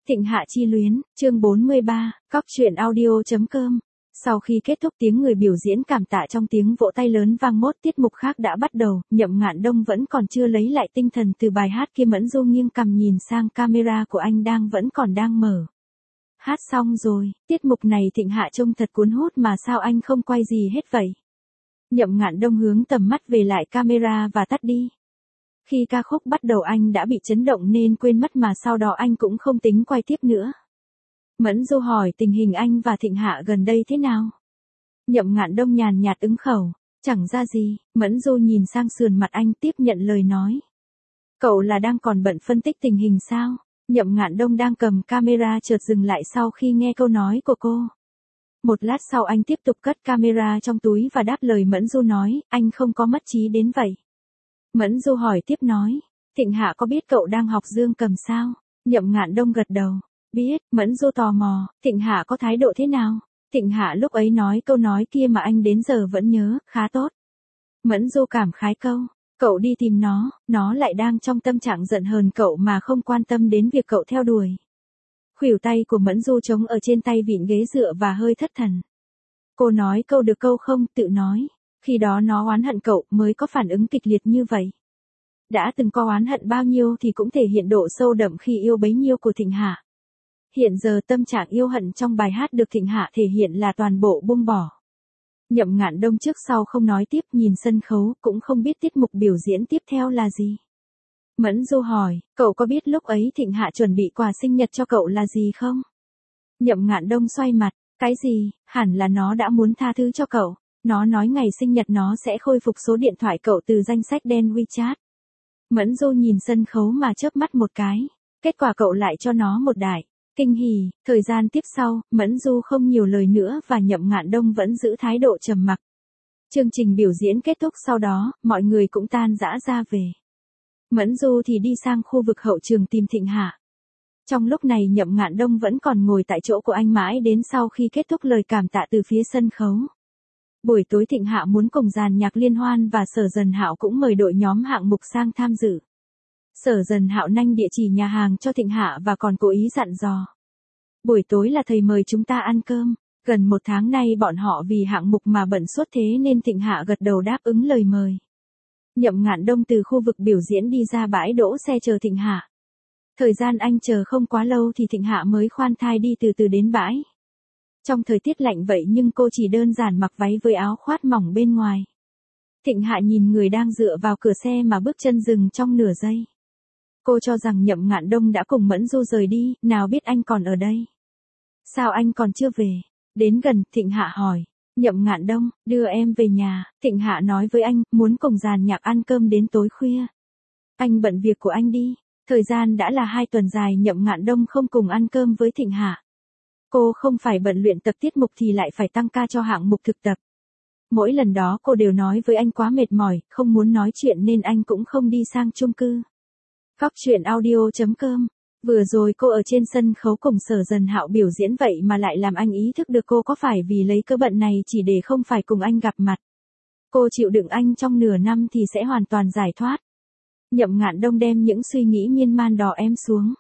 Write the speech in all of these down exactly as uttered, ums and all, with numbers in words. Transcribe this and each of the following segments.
Thịnh Hạ chi luyến, chương bốn mươi ba, cóc truyện audio.com. Sau khi kết thúc tiếng người biểu diễn cảm tạ trong tiếng vỗ tay lớn vang mốt, tiết mục khác đã bắt đầu. Nhậm Ngạn Đông vẫn còn chưa lấy lại tinh thần từ bài hát kia, Mẫn Du nghiêng cằm nhìn sang camera của anh đang vẫn còn đang mở. Hát xong rồi, tiết mục này Thịnh Hạ trông thật cuốn hút mà sao anh không quay gì hết vậy? Nhậm Ngạn Đông hướng tầm mắt về lại camera và tắt đi. Khi ca khúc bắt đầu anh đã bị chấn động nên quên mất mà sau đó anh cũng không tính quay tiếp nữa. Mẫn Du hỏi tình hình anh và Thịnh Hạ gần đây thế nào? Nhậm Ngạn Đông nhàn nhạt ứng khẩu, chẳng ra gì. Mẫn Du nhìn sang sườn mặt anh tiếp nhận lời nói. Cậu là đang còn bận phân tích tình hình sao? Nhậm Ngạn Đông đang cầm camera chợt dừng lại sau khi nghe câu nói của cô. Một lát sau anh tiếp tục cất camera trong túi và đáp lời Mẫn Du nói, anh không có mất trí đến vậy. Mẫn Du hỏi tiếp nói, Thịnh Hạ có biết cậu đang học dương cầm sao? Nhậm Ngạn Đông gật đầu, biết. Mẫn Du tò mò, Thịnh Hạ có thái độ thế nào? Thịnh Hạ lúc ấy nói câu nói kia mà anh đến giờ vẫn nhớ, khá tốt. Mẫn Du cảm khái câu, cậu đi tìm nó, nó lại đang trong tâm trạng giận hờn cậu mà không quan tâm đến việc cậu theo đuổi. Khuỷu tay của Mẫn Du trống ở trên tay vịn ghế dựa và hơi thất thần. Cô nói câu được câu không, tự nói. Khi đó nó oán hận cậu mới có phản ứng kịch liệt như vậy. Đã từng có oán hận bao nhiêu thì cũng thể hiện độ sâu đậm khi yêu bấy nhiêu của Thịnh Hạ. Hiện giờ tâm trạng yêu hận trong bài hát được Thịnh Hạ thể hiện là toàn bộ buông bỏ. Nhậm Ngạn Đông trước sau không nói tiếp, nhìn sân khấu cũng không biết tiết mục biểu diễn tiếp theo là gì. Mẫn Du hỏi, cậu có biết lúc ấy Thịnh Hạ chuẩn bị quà sinh nhật cho cậu là gì không? Nhậm Ngạn Đông xoay mặt, cái gì, hẳn là nó đã muốn tha thứ cho cậu. Nó nói ngày sinh nhật nó sẽ khôi phục số điện thoại cậu từ danh sách đen WeChat. Mẫn Du nhìn sân khấu mà chớp mắt một cái. Kết quả cậu lại cho nó một đại kinh hỉ. Thời gian tiếp sau, Mẫn Du không nhiều lời nữa và Nhậm Ngạn Đông vẫn giữ thái độ trầm mặc. Chương trình biểu diễn kết thúc sau đó, mọi người cũng tan rã ra về. Mẫn Du thì đi sang khu vực hậu trường tìm Thịnh Hạ. Trong lúc này Nhậm Ngạn Đông vẫn còn ngồi tại chỗ của anh mãi đến sau khi kết thúc lời cảm tạ từ phía sân khấu. Buổi tối Thịnh Hạ muốn cùng dàn nhạc liên hoan và Sở Dần Hạo cũng mời đội nhóm hạng mục sang tham dự. Sở Dần Hạo nanh địa chỉ nhà hàng cho Thịnh Hạ và còn cố ý dặn dò. Buổi tối là thầy mời chúng ta ăn cơm, gần một tháng nay bọn họ vì hạng mục mà bận suốt thế nên Thịnh Hạ gật đầu đáp ứng lời mời. Nhậm Ngạn Đông từ khu vực biểu diễn đi ra bãi đỗ xe chờ Thịnh Hạ. Thời gian anh chờ không quá lâu thì Thịnh Hạ mới khoan thai đi từ từ đến bãi. Trong thời tiết lạnh vậy nhưng cô chỉ đơn giản mặc váy với áo khoác mỏng bên ngoài. Thịnh Hạ nhìn người đang dựa vào cửa xe mà bước chân dừng trong nửa giây. Cô cho rằng Nhậm Ngạn Đông đã cùng Mẫn Du rời đi, nào biết anh còn ở đây. Sao anh còn chưa về? Đến gần, Thịnh Hạ hỏi. Nhậm Ngạn Đông, đưa em về nhà. Thịnh Hạ nói với anh, muốn cùng dàn nhạc ăn cơm đến tối khuya. Anh bận việc của anh đi. Thời gian đã là hai tuần dài Nhậm Ngạn Đông không cùng ăn cơm với Thịnh Hạ. Cô không phải bận luyện tập tiết mục thì lại phải tăng ca cho hạng mục thực tập. Mỗi lần đó cô đều nói với anh quá mệt mỏi, không muốn nói chuyện nên anh cũng không đi sang chung cư. Cóc truyện audio.com. Vừa rồi cô ở trên sân khấu cùng Sở Dần Hạo biểu diễn vậy mà lại làm anh ý thức được cô có phải vì lấy cớ bận này chỉ để không phải cùng anh gặp mặt. Cô chịu đựng anh trong nửa năm thì sẽ hoàn toàn giải thoát. Nhậm Ngạn Đông đem những suy nghĩ miên man đó em xuống.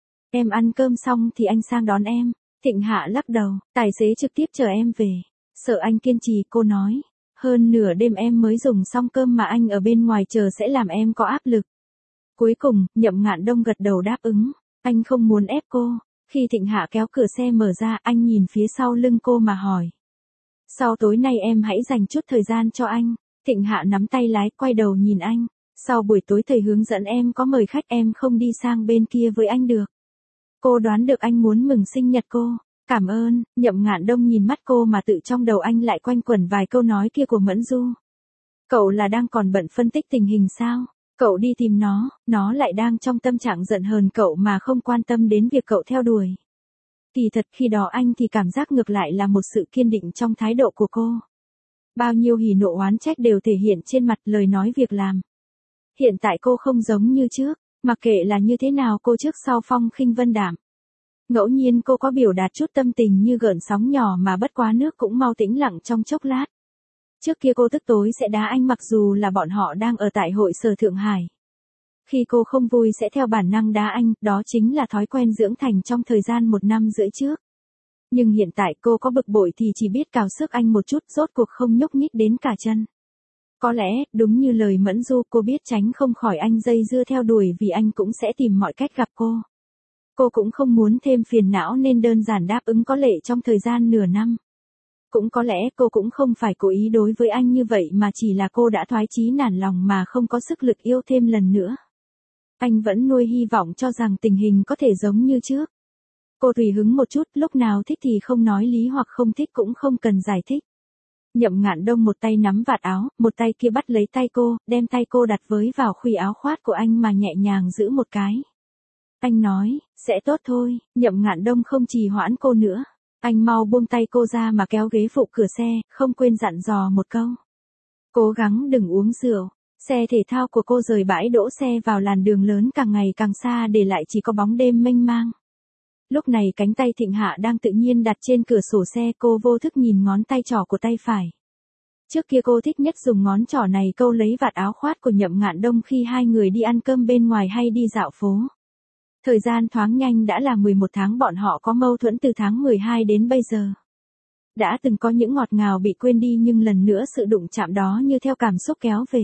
Em ăn cơm xong thì anh sang đón em. Thịnh Hạ lắc đầu, tài xế trực tiếp chờ em về. Sợ anh kiên trì, cô nói. Hơn nửa đêm em mới dùng xong cơm mà anh ở bên ngoài chờ sẽ làm em có áp lực. Cuối cùng, Nhậm Ngạn Đông gật đầu đáp ứng. Anh không muốn ép cô. Khi Thịnh Hạ kéo cửa xe mở ra, anh nhìn phía sau lưng cô mà hỏi. Sau tối nay em hãy dành chút thời gian cho anh. Thịnh Hạ nắm tay lái, quay đầu nhìn anh. Sau buổi tối thầy hướng dẫn em có mời khách, em không đi sang bên kia với anh được. Cô đoán được anh muốn mừng sinh nhật cô. Cảm ơn. Nhậm Ngạn Đông nhìn mắt cô mà tự trong đầu anh lại quanh quẩn vài câu nói kia của Mẫn Du. Cậu là đang còn bận phân tích tình hình sao? Cậu đi tìm nó, nó lại đang trong tâm trạng giận hờn cậu mà không quan tâm đến việc cậu theo đuổi. Kỳ thật khi đó anh thì cảm giác ngược lại là một sự kiên định trong thái độ của cô. Bao nhiêu hỉ nộ oán trách đều thể hiện trên mặt, lời nói việc làm. Hiện tại cô không giống như trước, mặc kệ là như thế nào cô trước sau phong khinh vân đạm. Ngẫu nhiên cô có biểu đạt chút tâm tình như gợn sóng nhỏ mà bất quá nước cũng mau tĩnh lặng trong chốc lát. Trước kia cô tức tối sẽ đá anh mặc dù là bọn họ đang ở tại hội Sở Thượng Hải. Khi cô không vui sẽ theo bản năng đá anh, đó chính là thói quen dưỡng thành trong thời gian một năm rưỡi trước. Nhưng hiện tại cô có bực bội thì chỉ biết cào sức anh một chút, rốt cuộc không nhúc nhích đến cả chân. Có lẽ, đúng như lời Mẫn Du, cô biết tránh không khỏi anh dây dưa theo đuổi vì anh cũng sẽ tìm mọi cách gặp cô. Cô cũng không muốn thêm phiền não nên đơn giản đáp ứng có lệ trong thời gian nửa năm. Cũng có lẽ cô cũng không phải cố ý đối với anh như vậy mà chỉ là cô đã thoái chí nản lòng mà không có sức lực yêu thêm lần nữa. Anh vẫn nuôi hy vọng cho rằng tình hình có thể giống như trước. Cô tùy hứng một chút, lúc nào thích thì không nói lý hoặc không thích cũng không cần giải thích. Nhậm Ngạn Đông một tay nắm vạt áo, một tay kia bắt lấy tay cô, đem tay cô đặt với vào khuỷu áo khoác của anh mà nhẹ nhàng giữ một cái. Anh nói, sẽ tốt thôi. Nhậm Ngạn Đông không trì hoãn cô nữa. Anh mau buông tay cô ra mà kéo ghế phụ cửa xe, không quên dặn dò một câu. Cố gắng đừng uống rượu. Xe thể thao của cô rời bãi đỗ xe vào làn đường lớn càng ngày càng xa để lại chỉ có bóng đêm mênh mang. Lúc này cánh tay Thịnh Hạ đang tự nhiên đặt trên cửa sổ xe, cô vô thức nhìn ngón tay trỏ của tay phải. Trước kia cô thích nhất dùng ngón trỏ này câu lấy vạt áo khoác của Nhậm Ngạn Đông khi hai người đi ăn cơm bên ngoài hay đi dạo phố. Thời gian thoáng nhanh đã là mười một tháng bọn họ có mâu thuẫn từ tháng mười hai đến bây giờ. Đã từng có những ngọt ngào bị quên đi nhưng lần nữa sự đụng chạm đó như theo cảm xúc kéo về.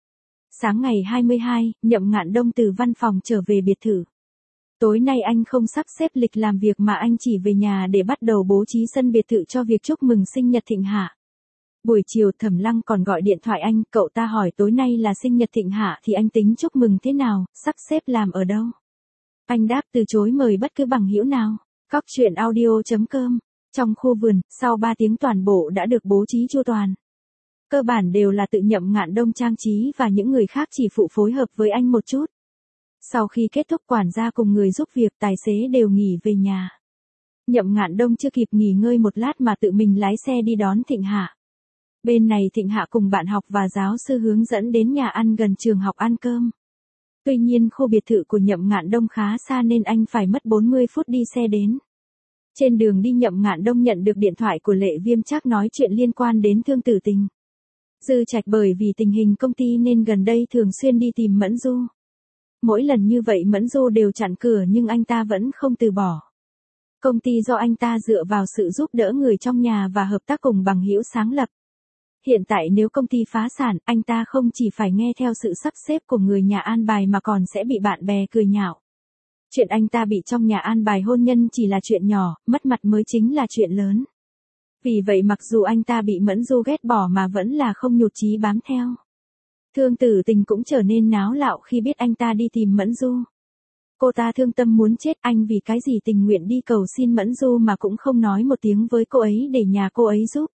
Sáng ngày hai mươi hai, Nhậm Ngạn Đông từ văn phòng trở về biệt thự. Tối nay anh không sắp xếp lịch làm việc mà anh chỉ về nhà để bắt đầu bố trí sân biệt thự cho việc chúc mừng sinh nhật Thịnh Hạ. Buổi chiều Thẩm Lăng còn gọi điện thoại anh, cậu ta hỏi tối nay là sinh nhật Thịnh Hạ thì anh tính chúc mừng thế nào, sắp xếp làm ở đâu. Anh đáp từ chối mời bất cứ bằng hữu nào. Cóc truyện audio chấm com. Trong khu vườn, sau ba tiếng toàn bộ đã được bố trí chu toàn. Cơ bản đều là tự Nhậm Ngạn Đông trang trí và những người khác chỉ phụ phối hợp với anh một chút. Sau khi kết thúc quản gia cùng người giúp việc, tài xế đều nghỉ về nhà. Nhậm Ngạn Đông chưa kịp nghỉ ngơi một lát mà tự mình lái xe đi đón Thịnh Hạ. Bên này Thịnh Hạ cùng bạn học và giáo sư hướng dẫn đến nhà ăn gần trường học ăn cơm. Tuy nhiên khu biệt thự của Nhậm Ngạn Đông khá xa nên anh phải mất bốn mươi phút đi xe đến. Trên đường đi Nhậm Ngạn Đông nhận được điện thoại của Lệ Viêm Trác nói chuyện liên quan đến Thương Tử Tình. Dư Trạch bởi vì tình hình công ty nên gần đây thường xuyên đi tìm Mẫn Du. Mỗi lần như vậy Mẫn Du đều chặn cửa nhưng anh ta vẫn không từ bỏ. Công ty do anh ta dựa vào sự giúp đỡ người trong nhà và hợp tác cùng bằng hữu sáng lập. Hiện tại nếu công ty phá sản, anh ta không chỉ phải nghe theo sự sắp xếp của người nhà an bài mà còn sẽ bị bạn bè cười nhạo. Chuyện anh ta bị trong nhà an bài hôn nhân chỉ là chuyện nhỏ, mất mặt mới chính là chuyện lớn. Vì vậy mặc dù anh ta bị Mẫn Du ghét bỏ mà vẫn là không nhụt chí bám theo. Thương Tử Tình cũng trở nên náo loạn khi biết anh ta đi tìm Mẫn Du. Cô ta thương tâm muốn chết, anh vì cái gì tình nguyện đi cầu xin Mẫn Du mà cũng không nói một tiếng với cô ấy để nhà cô ấy giúp.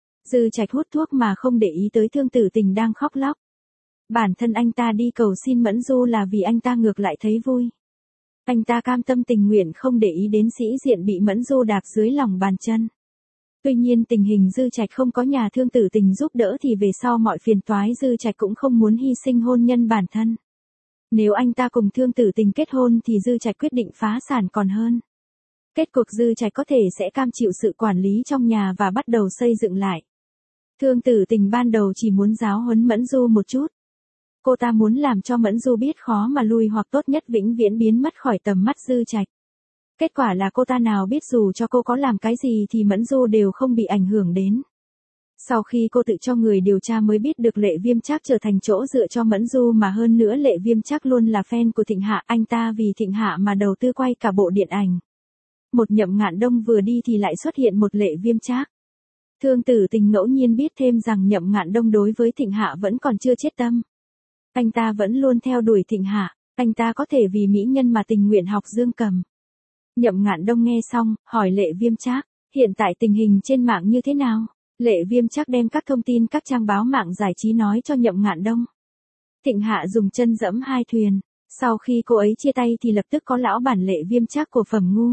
Dư Trạch hút thuốc mà không để ý tới Thương Tử Tình đang khóc lóc. Bản thân anh ta đi cầu xin Mẫn Du là vì anh ta ngược lại thấy vui. Anh ta cam tâm tình nguyện không để ý đến sĩ diện bị Mẫn Du đạp dưới lòng bàn chân. Tuy nhiên tình hình Dư Trạch không có nhà Thương Tử Tình giúp đỡ thì về sau mọi phiền toái Dư Trạch cũng không muốn hy sinh hôn nhân bản thân. Nếu anh ta cùng Thương Tử Tình kết hôn thì Dư Trạch quyết định phá sản còn hơn. Kết cục Dư Trạch có thể sẽ cam chịu sự quản lý trong nhà và bắt đầu xây dựng lại. Thương Tử Tình ban đầu chỉ muốn giáo huấn Mẫn Du một chút. Cô ta muốn làm cho Mẫn Du biết khó mà lui hoặc tốt nhất vĩnh viễn biến mất khỏi tầm mắt Dư Trạch. Kết quả là cô ta nào biết dù cho cô có làm cái gì thì Mẫn Du đều không bị ảnh hưởng đến. Sau khi cô tự cho người điều tra mới biết được Lệ Viêm Trác trở thành chỗ dựa cho Mẫn Du mà hơn nữa Lệ Viêm Trác luôn là fan của Thịnh Hạ, anh ta vì Thịnh Hạ mà đầu tư quay cả bộ điện ảnh. Một Nhậm Ngạn Đông vừa đi thì lại xuất hiện một Lệ Viêm Trác. Thương Tử Tình ngẫu nhiên biết thêm rằng Nhậm Ngạn Đông đối với Thịnh Hạ vẫn còn chưa chết tâm. Anh ta vẫn luôn theo đuổi Thịnh Hạ, anh ta có thể vì mỹ nhân mà tình nguyện học dương cầm. Nhậm Ngạn Đông nghe xong, hỏi Lệ Viêm Trác, hiện tại tình hình trên mạng như thế nào? Lệ Viêm Trác đem các thông tin các trang báo mạng giải trí nói cho Nhậm Ngạn Đông. Thịnh Hạ dùng chân dẫm hai thuyền, sau khi cô ấy chia tay thì lập tức có lão bản Lệ Viêm Trác của Phẩm Ngu.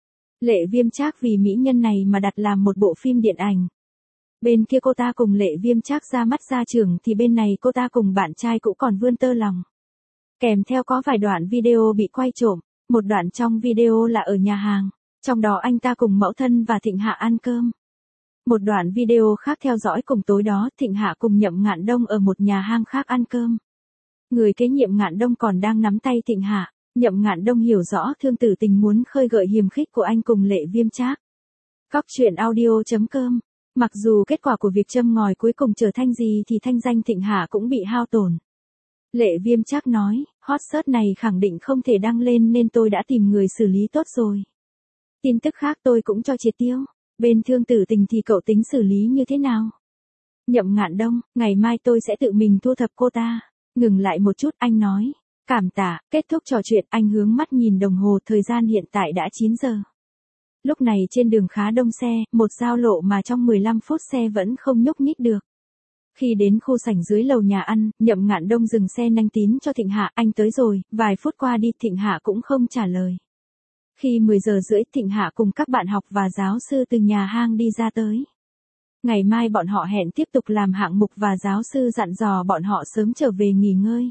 Lệ Viêm Trác vì mỹ nhân này mà đặt làm một bộ phim điện ảnh. Bên kia cô ta cùng Lệ Viêm Trác ra mắt ra trường thì bên này cô ta cùng bạn trai cũng còn vươn tơ lòng. Kèm theo có vài đoạn video bị quay trộm, một đoạn trong video là ở nhà hàng, trong đó anh ta cùng mẫu thân và Thịnh Hạ ăn cơm. Một đoạn video khác theo dõi cùng tối đó Thịnh Hạ cùng Nhậm Ngạn Đông ở một nhà hàng khác ăn cơm. Người kế nhiệm Ngạn Đông còn đang nắm tay Thịnh Hạ, Nhậm Ngạn Đông hiểu rõ Thương Tử Tình muốn khơi gợi hiềm khích của anh cùng Lệ Viêm Trác. Cóc truyện audio chấm com. Mặc dù kết quả của việc châm ngòi cuối cùng trở thành gì thì thanh danh Thịnh Hạ cũng bị hao tổn. Lệ Viêm Trác nói, hot search này khẳng định không thể đăng lên nên tôi đã tìm người xử lý tốt rồi. Tin tức khác tôi cũng cho triệt tiêu. Bên Thương Tử Tình thì cậu tính xử lý như thế nào? Nhậm Ngạn Đông, ngày mai tôi sẽ tự mình thu thập cô ta. Ngừng lại một chút anh nói. Cảm tạ, kết thúc trò chuyện anh hướng mắt nhìn đồng hồ, thời gian hiện tại đã chín giờ. Lúc này trên đường khá đông xe, một giao lộ mà trong mười lăm phút xe vẫn không nhúc nhích được. Khi đến khu sảnh dưới lầu nhà ăn, Nhậm Ngạn Đông dừng xe nanh tín cho Thịnh Hạ, anh tới rồi, vài phút qua đi Thịnh Hạ cũng không trả lời. Khi mười giờ rưỡi Thịnh Hạ cùng các bạn học và giáo sư từ nhà hang đi ra tới. Ngày mai bọn họ hẹn tiếp tục làm hạng mục và giáo sư dặn dò bọn họ sớm trở về nghỉ ngơi.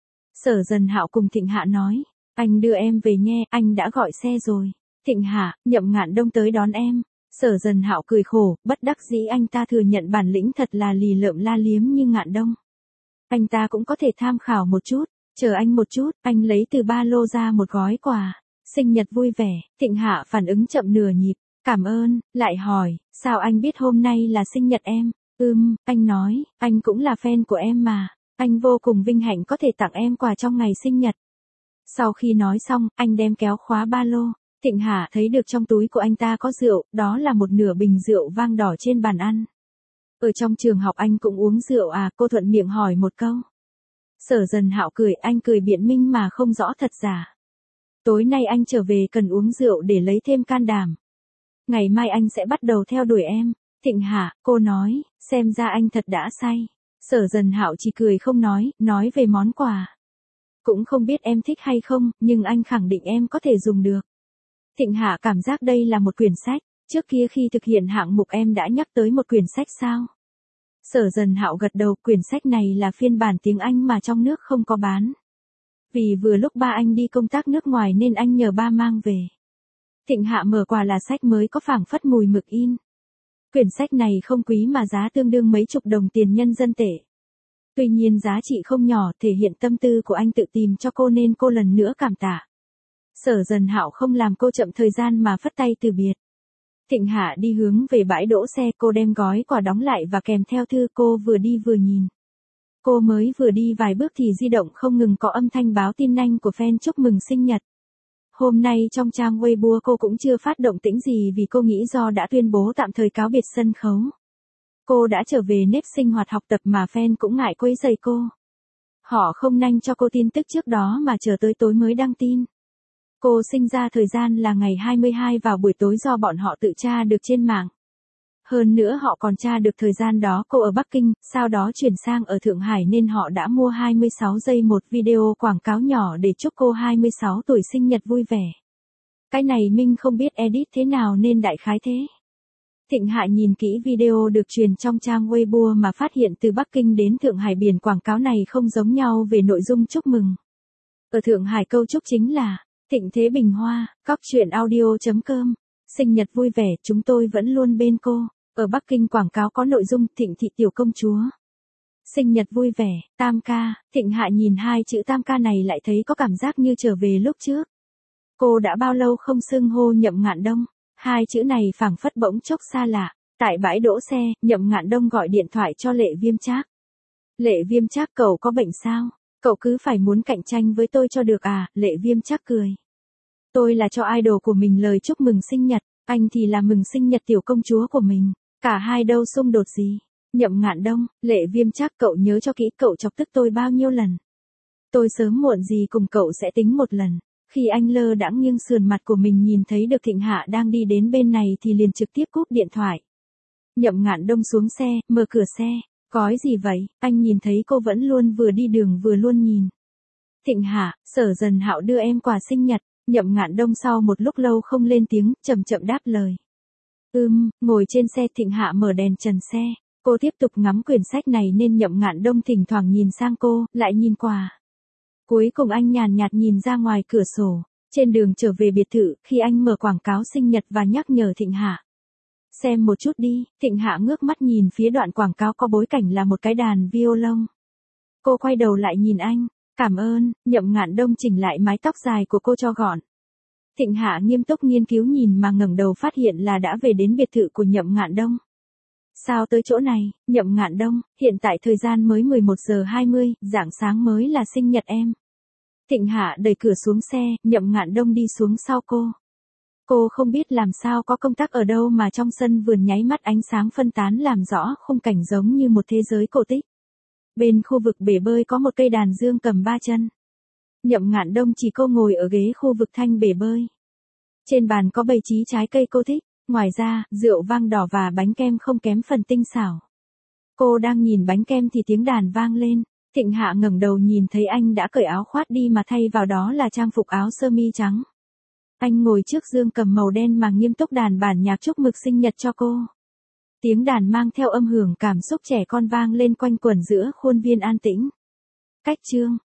Sở Dần Hạo cùng Thịnh Hạ nói, anh đưa em về nhé, anh đã gọi xe rồi. Thịnh Hạ, Nhậm Ngạn Đông tới đón em. Sở Dần Hạo cười khổ, bất đắc dĩ anh ta thừa nhận bản lĩnh thật là lì lợm la liếm như Ngạn Đông. Anh ta cũng có thể tham khảo một chút, chờ anh một chút, anh lấy từ ba lô ra một gói quà. Sinh nhật vui vẻ, Thịnh Hạ phản ứng chậm nửa nhịp, cảm ơn, lại hỏi, sao anh biết hôm nay là sinh nhật em? Ừm, anh nói, anh cũng là fan của em mà, anh vô cùng vinh hạnh có thể tặng em quà trong ngày sinh nhật. Sau khi nói xong, anh đem kéo khóa ba lô. Thịnh Hạ thấy được trong túi của anh ta có rượu, đó là một nửa bình rượu vang đỏ trên bàn ăn. Ở trong trường học anh cũng uống rượu à, cô thuận miệng hỏi một câu. Sở Dần Hạo cười, anh cười biện minh mà không rõ thật giả. Tối nay anh trở về cần uống rượu để lấy thêm can đảm. Ngày mai anh sẽ bắt đầu theo đuổi em. Thịnh Hạ, cô nói, xem ra anh thật đã say. Sở Dần Hạo chỉ cười không nói, nói về món quà. Cũng không biết em thích hay không, nhưng anh khẳng định em có thể dùng được. Thịnh Hạ cảm giác đây là một quyển sách, trước kia khi thực hiện hạng mục em đã nhắc tới một quyển sách sao? Sở Dần Hạo gật đầu, quyển sách này là phiên bản tiếng Anh mà trong nước không có bán. Vì vừa lúc ba anh đi công tác nước ngoài nên anh nhờ ba mang về. Thịnh Hạ mở quà là sách mới có phảng phất mùi mực in. Quyển sách này không quý mà giá tương đương mấy chục đồng tiền nhân dân tệ. Tuy nhiên giá trị không nhỏ, thể hiện tâm tư của anh tự tìm cho cô nên cô lần nữa cảm tạ. Sở Dần Hạo không làm cô chậm thời gian mà phất tay từ biệt. Thịnh Hạ đi hướng về bãi đỗ xe, cô đem gói quà đóng lại và kèm theo thư, cô vừa đi vừa nhìn. Cô mới vừa đi vài bước thì di động không ngừng có âm thanh báo tin nhanh của fan chúc mừng sinh nhật. Hôm nay trong trang Weibo cô cũng chưa phát động tĩnh gì vì cô nghĩ do đã tuyên bố tạm thời cáo biệt sân khấu. Cô đã trở về nếp sinh hoạt học tập mà fan cũng ngại quấy rầy cô. Họ không nhanh cho cô tin tức trước đó mà chờ tới tối mới đăng tin. Cô sinh ra thời gian là ngày hai mươi hai vào buổi tối do bọn họ tự tra được trên mạng. Hơn nữa họ còn tra được thời gian đó cô ở Bắc Kinh, sau đó chuyển sang ở Thượng Hải nên họ đã mua hai mươi sáu giây một video quảng cáo nhỏ để chúc cô hai mươi sáu tuổi sinh nhật vui vẻ. Cái này Minh không biết edit thế nào nên đại khái thế. Thịnh Hạ nhìn kỹ video được truyền trong trang Weibo mà phát hiện từ Bắc Kinh đến Thượng Hải biển quảng cáo này không giống nhau về nội dung chúc mừng. Ở Thượng Hải câu chúc chính là Thịnh thế bình hoa, cóc truyện audio chấm com. Sinh nhật vui vẻ, chúng tôi vẫn luôn bên cô. Ở Bắc Kinh quảng cáo có nội dung Thịnh thị tiểu công chúa. Sinh nhật vui vẻ, tam ca. Thịnh Hạ nhìn hai chữ tam ca này lại thấy có cảm giác như trở về lúc trước. Cô đã bao lâu không xưng hô Nhậm Ngạn Đông. Hai chữ này phảng phất bỗng chốc xa lạ. Tại bãi đỗ xe, Nhậm Ngạn Đông gọi điện thoại cho Lệ Viêm Trác. Lệ Viêm Trác, cậu có bệnh sao? Cậu cứ phải muốn cạnh tranh với tôi cho được à? Lệ Viêm Trác cười. Tôi là cho idol của mình lời chúc mừng sinh nhật, anh thì là mừng sinh nhật tiểu công chúa của mình. Cả hai đâu xung đột gì? Nhậm Ngạn Đông, Lệ Viêm Trác, cậu nhớ cho kỹ, cậu chọc tức tôi bao nhiêu lần. Tôi sớm muộn gì cùng cậu sẽ tính một lần. Khi anh lơ đãng nghiêng sườn mặt của mình nhìn thấy được Thịnh Hạ đang đi đến bên này thì liền trực tiếp cúp điện thoại. Nhậm Ngạn Đông xuống xe, mở cửa xe. Gói gì vậy? Anh nhìn thấy cô vẫn luôn vừa đi đường vừa luôn nhìn. Thịnh Hạ, Sở Dần Hạo đưa em quà sinh nhật. Nhậm Ngạn Đông sau một lúc lâu không lên tiếng, chậm chậm đáp lời. Ừm, ngồi trên xe. Thịnh Hạ mở đèn trần xe. Cô tiếp tục ngắm quyển sách này nên Nhậm Ngạn Đông thỉnh thoảng nhìn sang cô, lại nhìn quà. Cuối cùng anh nhàn nhạt nhìn ra ngoài cửa sổ. Trên đường trở về biệt thự, khi anh mở quảng cáo sinh nhật và nhắc nhở Thịnh Hạ. Xem một chút đi. Thịnh Hạ ngước mắt nhìn phía đoạn quảng cáo có bối cảnh là một cái đàn violon. Cô quay đầu lại nhìn anh. Cảm ơn, Nhậm Ngạn Đông chỉnh lại mái tóc dài của cô cho gọn. Thịnh Hạ nghiêm túc nghiên cứu nhìn mà ngẩng đầu phát hiện là đã về đến biệt thự của Nhậm Ngạn Đông. Sao tới chỗ này, Nhậm Ngạn Đông, hiện tại thời gian mới mười một giờ hai mươi, rạng sáng mới là sinh nhật em. Thịnh Hạ đẩy cửa xuống xe, Nhậm Ngạn Đông đi xuống sau cô. Cô không biết làm sao có công tắc ở đâu mà trong sân vườn nháy mắt ánh sáng phân tán làm rõ khung cảnh giống như một thế giới cổ tích. Bên khu vực bể bơi có một cây đàn dương cầm ba chân. Nhậm Ngạn Đông chỉ cô ngồi ở ghế khu vực thanh bể bơi. Trên bàn có bày trí trái cây cô thích, ngoài ra, rượu vang đỏ và bánh kem không kém phần tinh xảo. Cô đang nhìn bánh kem thì tiếng đàn vang lên, Thịnh Hạ ngẩng đầu nhìn thấy anh đã cởi áo khoác đi mà thay vào đó là trang phục áo sơ mi trắng. Anh ngồi trước dương cầm màu đen mà nghiêm túc đàn bản nhạc chúc mừng sinh nhật cho cô. Tiếng đàn mang theo âm hưởng cảm xúc trẻ con vang lên quanh quẩn giữa khuôn viên an tĩnh. Cách chương